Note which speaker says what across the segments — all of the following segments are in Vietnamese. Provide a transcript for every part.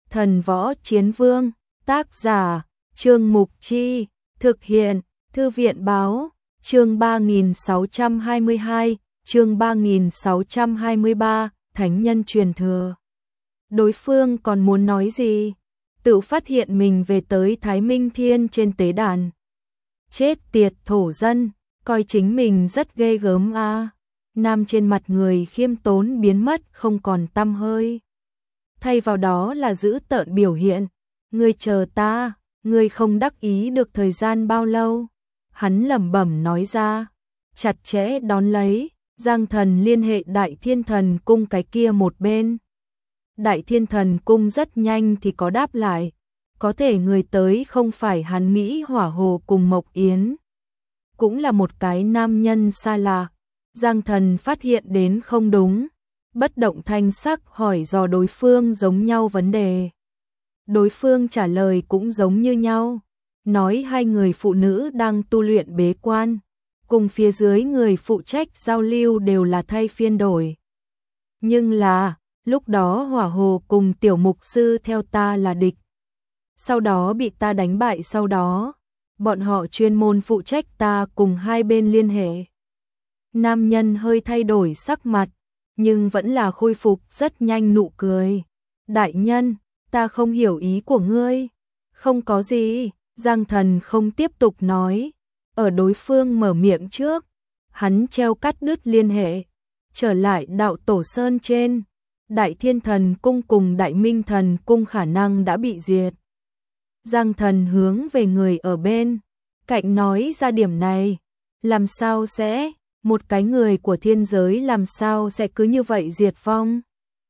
Speaker 1: Thần Võ Chiến Vương, tác giả, Trương Mục Chi, thực hiện, Thư viện Báo, chương 3622, chương 3623, Thánh Nhân Truyền Thừa. Đối phương còn muốn nói gì? Tự phát hiện mình về tới Thái Minh Thiên trên tế đàn. Chết tiệt thổ dân, coi chính mình rất ghê gớm a. Nam trên mặt người khiêm tốn biến mất không còn tăm hơi. Thay vào đó là giữ tợn biểu hiện. Ngươi chờ ta, ngươi không đắc ý được thời gian bao lâu. Hắn lẩm bẩm nói ra, chặt chẽ đón lấy, Giang Thần liên hệ Đại Thiên Thần Cung cái kia một bên. Đại Thiên Thần Cung rất nhanh thì có đáp lại, có thể người tới không phải hắn nghĩ Hỏa Hồ cùng Mộc Yến. Cũng là một cái nam nhân xa lạ. Giang Thần phát hiện đến không đúng, bất động thanh sắc hỏi dò đối phương giống nhau vấn đề. Đối phương trả lời cũng giống như nhau, nói hai người phụ nữ đang tu luyện bế quan, cùng phía dưới người phụ trách giao lưu đều là thay phiên đổi. Nhưng là, lúc đó Hỏa Hồ cùng Tiểu Mục Sư theo ta là địch. Sau đó bị ta đánh bại sau đó, bọn họ chuyên môn phụ trách ta cùng hai bên liên hệ. Nam nhân hơi thay đổi sắc mặt, nhưng vẫn là khôi phục rất nhanh nụ cười. Đại nhân, ta không hiểu ý của ngươi. Không có gì, Giang Thần không tiếp tục nói. Ở đối phương mở miệng trước, hắn treo cắt đứt liên hệ. Trở lại đạo Tổ Sơn trên, Đại Thiên Thần Cung cùng Đại Minh Thần Cung khả năng đã bị diệt. Giang Thần hướng về người ở bên cạnh nói ra điểm này. Làm sao sẽ, một cái người của thiên giới làm sao sẽ cứ như vậy diệt vong?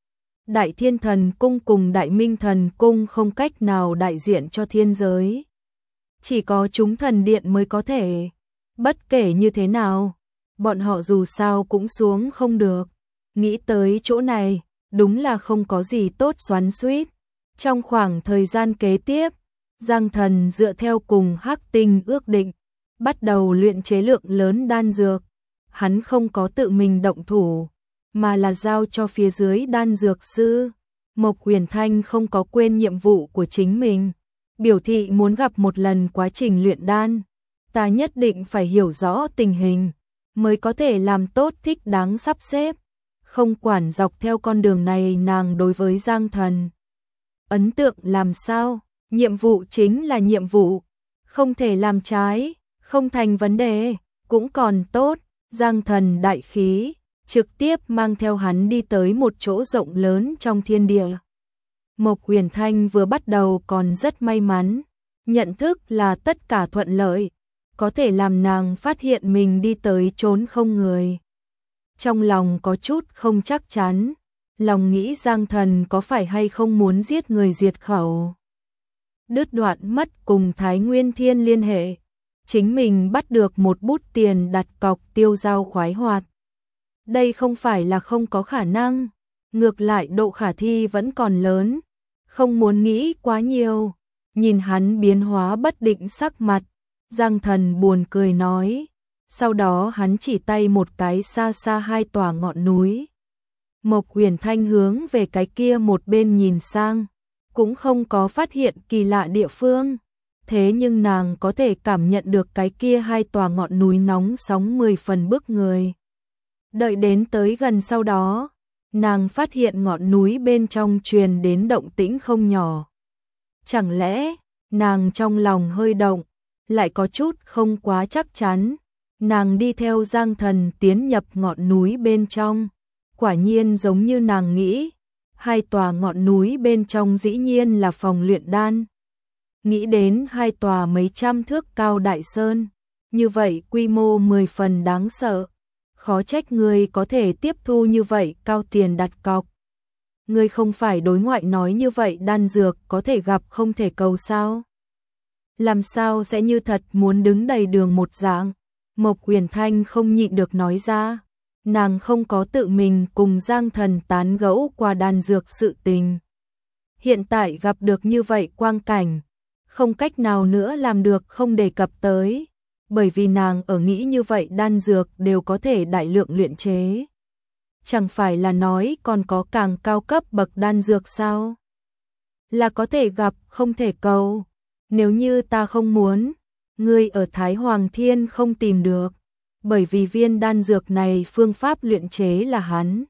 Speaker 1: Đại Thiên Thần Cung cùng Đại Minh Thần Cung không cách nào đại diện cho thiên giới. Chỉ có chúng thần điện mới có thể. Bất kể như thế nào, bọn họ dù sao cũng xuống không được. Nghĩ tới chỗ này, đúng là không có gì tốt xoắn xuýt. Trong khoảng thời gian kế tiếp, Giang Thần dựa theo cùng Hắc Tinh ước định, bắt đầu luyện chế lượng lớn đan dược. Hắn không có tự mình động thủ, mà là giao cho phía dưới đan dược sư. Mộc Huyền Thanh không có quên nhiệm vụ của chính mình, biểu thị muốn gặp một lần quá trình luyện đan. Ta nhất định phải hiểu rõ tình hình, mới có thể làm tốt thích đáng sắp xếp. Không quản dọc theo con đường này nàng đối với Giang Thần ấn tượng làm sao, nhiệm vụ chính là nhiệm vụ, không thể làm trái, không thành vấn đề, cũng còn tốt. Giang Thần đại khí, trực tiếp mang theo hắn đi tới một chỗ rộng lớn trong thiên địa. Mộc Huyền Thanh vừa bắt đầu còn rất may mắn, nhận thức là tất cả thuận lợi, có thể làm nàng phát hiện mình đi tới chốn không người. Trong lòng có chút không chắc chắn, lòng nghĩ Giang Thần có phải hay không muốn giết người diệt khẩu. Đứt đoạn mất cùng Thái Nguyên Thiên liên hệ. Chính mình bắt được một bút tiền đặt cọc tiêu dao khoái hoạt. Đây không phải là không có khả năng, ngược lại độ khả thi vẫn còn lớn, không muốn nghĩ quá nhiều. Nhìn hắn biến hóa bất định sắc mặt, Giang Thần buồn cười nói, sau đó hắn chỉ tay một cái xa xa hai tòa ngọn núi. Mộc Huyền Thanh hướng về cái kia một bên nhìn sang, cũng không có phát hiện kỳ lạ địa phương. Thế nhưng nàng có thể cảm nhận được cái kia hai tòa ngọn núi nóng sóng 10 phần bức người. Đợi đến tới gần sau đó, nàng phát hiện ngọn núi bên trong truyền đến động tĩnh không nhỏ. Chẳng lẽ, nàng trong lòng hơi động, lại có chút không quá chắc chắn. Nàng đi theo Giang Thần tiến nhập ngọn núi bên trong. Quả nhiên giống như nàng nghĩ, hai tòa ngọn núi bên trong dĩ nhiên là phòng luyện đan. Nghĩ đến hai tòa mấy trăm thước cao đại sơn, như vậy quy mô 10 phần đáng sợ. Khó trách người có thể tiếp thu như vậy cao tiền đặt cọc. Người không phải đối ngoại nói như vậy đan dược có thể gặp không thể cầu sao? Làm sao sẽ như thật muốn đứng đầy đường một dạng? Mộc Huyền Thanh không nhịn được nói ra. Nàng không có tự mình cùng Giang Thần tán gẫu qua đan dược sự tình. Hiện tại gặp được như vậy quang cảnh, không cách nào nữa làm được không đề cập tới, bởi vì nàng ở nghĩ như vậy đan dược đều có thể đại lượng luyện chế. Chẳng phải là nói còn có càng cao cấp bậc đan dược sao? là có thể gặp không thể cầu. Nếu như ta không muốn, ngươi ở Thái Hoàng Thiên không tìm được, bởi vì viên đan dược này phương pháp luyện chế là hắn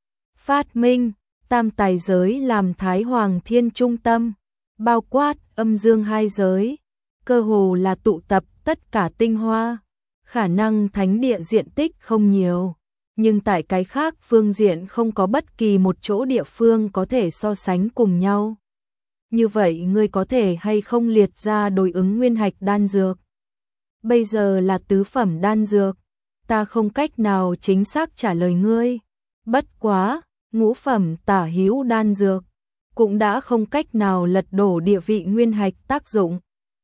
Speaker 1: phát minh. Tam tài giới làm Thái Hoàng Thiên trung tâm, bao quát âm dương hai giới, cơ hồ là tụ tập tất cả tinh hoa. Khả năng thánh địa diện tích không nhiều, nhưng tại cái khác phương diện không có bất kỳ một chỗ địa phương có thể so sánh cùng nhau. Như vậy ngươi có thể hay không liệt ra đối ứng nguyên hạch đan dược? Bây giờ là tứ phẩm đan dược, ta không cách nào chính xác trả lời ngươi. Bất quá, ngũ phẩm tả hữu đan dược cũng đã không cách nào lật đổ địa vị nguyên hạch tác dụng.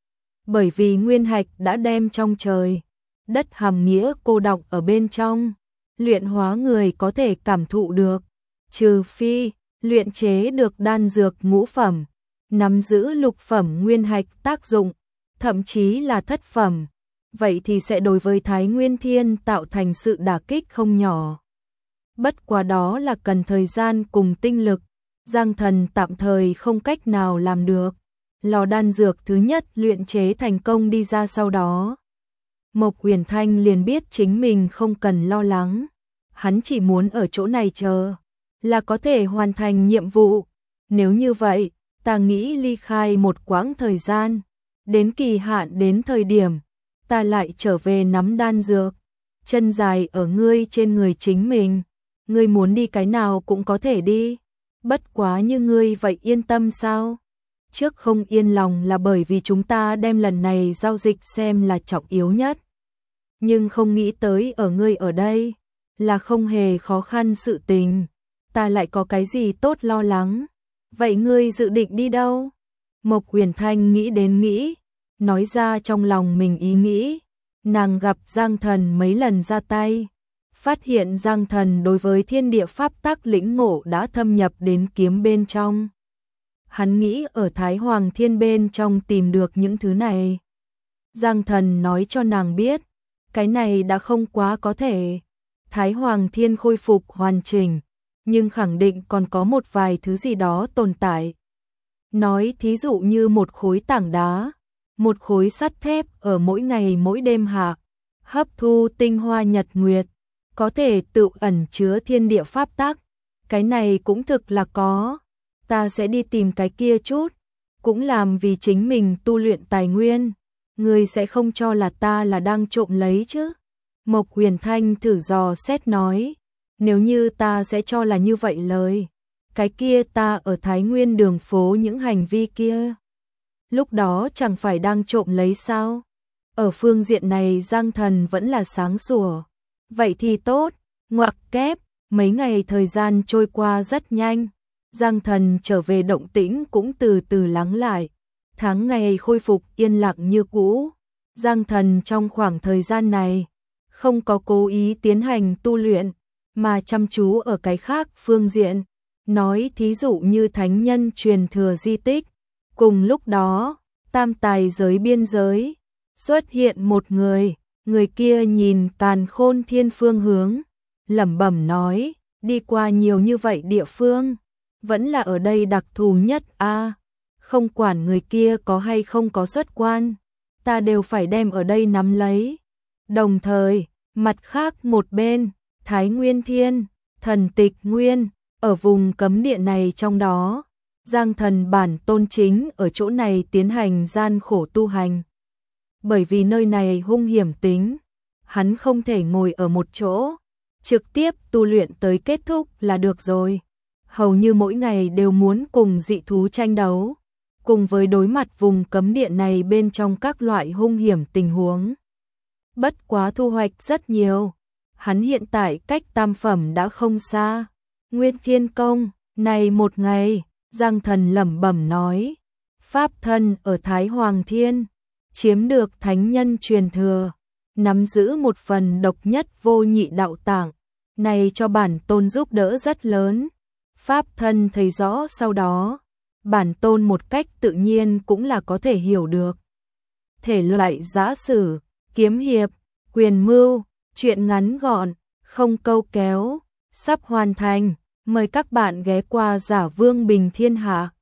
Speaker 1: Bởi vì nguyên hạch đã đem trong trời đất hàm nghĩa cô đọng ở bên trong, luyện hóa người có thể cảm thụ được, trừ phi luyện chế được đan dược ngũ phẩm, nắm giữ lục phẩm nguyên hạch tác dụng, thậm chí là thất phẩm, vậy thì sẽ đối với Thái Nguyên Thiên tạo thành sự đả kích không nhỏ. Bất quá đó là cần thời gian cùng tinh lực, Giang Thần tạm thời không cách nào làm được. Lò đan dược thứ nhất luyện chế thành công đi ra sau đó, Mộc Huyền Thanh liền biết chính mình không cần lo lắng, hắn chỉ muốn ở chỗ này chờ, là có thể hoàn thành nhiệm vụ. Nếu như vậy, ta nghĩ ly khai một quãng thời gian, đến kỳ hạn đến thời điểm, ta lại trở về nắm đan dược, chân dài ở ngươi trên người chính mình, ngươi muốn đi cái nào cũng có thể đi, bất quá như ngươi vậy yên tâm sao? Trước không yên lòng là bởi vì chúng ta đem lần này giao dịch xem là trọng yếu nhất. Nhưng không nghĩ tới ở ngươi ở đây, là không hề khó khăn sự tình, ta lại có cái gì tốt lo lắng. Vậy ngươi dự định đi đâu? Mộc Huyền Thanh nghĩ đến nghĩ, nói ra trong lòng mình ý nghĩ. Nàng gặp Giang Thần mấy lần ra tay, phát hiện Giang Thần đối với thiên địa pháp tắc lĩnh ngộ đã thâm nhập đến kiếm bên trong. Hắn nghĩ ở Thái Hoàng Thiên bên trong tìm được những thứ này. Giang Thần nói cho nàng biết, cái này đã không quá có thể. Thái Hoàng Thiên khôi phục hoàn chỉnh, nhưng khẳng định còn có một vài thứ gì đó tồn tại. Nói thí dụ như một khối tảng đá, một khối sắt thép ở mỗi ngày mỗi đêm hạ, hấp thu tinh hoa nhật nguyệt, có thể tự ẩn chứa thiên địa pháp tắc. Cái này cũng thực là có. Ta sẽ đi tìm cái kia chút, cũng làm vì chính mình tu luyện tài nguyên. Ngươi sẽ không cho là ta là đang trộm lấy chứ? Mộc Huyền Thanh thử dò xét nói, nếu như ta sẽ cho là như vậy lời, cái kia ta ở Thái Nguyên đường phố những hành vi kia, lúc đó chẳng phải đang trộm lấy sao? Ở phương diện này Giang Thần vẫn là sáng sủa. Vậy thì tốt, ngoặc kép, mấy ngày thời gian trôi qua rất nhanh. Giang Thần trở về động tĩnh cũng từ từ lắng lại, tháng ngày khôi phục yên lặng như cũ. Giang Thần trong khoảng thời gian này không có cố ý tiến hành tu luyện, mà chăm chú ở cái khác phương diện, nói thí dụ như thánh nhân truyền thừa di tích. Cùng lúc đó, tam tài giới biên giới, xuất hiện một người kia nhìn Càn Khôn Thiên phương hướng, lẩm bẩm nói, đi qua nhiều như vậy địa phương, vẫn là ở đây đặc thù nhất a. Không quản người kia có hay không có xuất quan, ta đều phải đem ở đây nắm lấy. Đồng thời, mặt khác một bên, Thái Nguyên Thiên, Thần Tịch Nguyên, ở vùng cấm địa này trong đó, Giang Thần bản tôn chính ở chỗ này tiến hành gian khổ tu hành. Bởi vì nơi này hung hiểm tính, hắn không thể ngồi ở một chỗ, trực tiếp tu luyện tới kết thúc là được rồi. Hầu như mỗi ngày đều muốn cùng dị thú tranh đấu, cùng với đối mặt vùng cấm địa này bên trong các loại hung hiểm tình huống. Bất quá thu hoạch rất nhiều, hắn hiện tại cách tam phẩm đã không xa. Nguyên Thiên Công, này một ngày, Giang Thần lẩm bẩm nói, pháp thân ở Thái Hoàng Thiên, chiếm được thánh nhân truyền thừa, nắm giữ một phần độc nhất vô nhị đạo tạng, này cho bản tôn giúp đỡ rất lớn. Pháp thân thấy rõ sau đó, bản tôn một cách tự nhiên cũng là có thể hiểu được. Thể loại giã sử, kiếm hiệp, quyền mưu, truyện ngắn gọn, không câu kéo, sắp hoàn thành. Mời các bạn ghé qua Giả Vương Bình Thiên Hạ.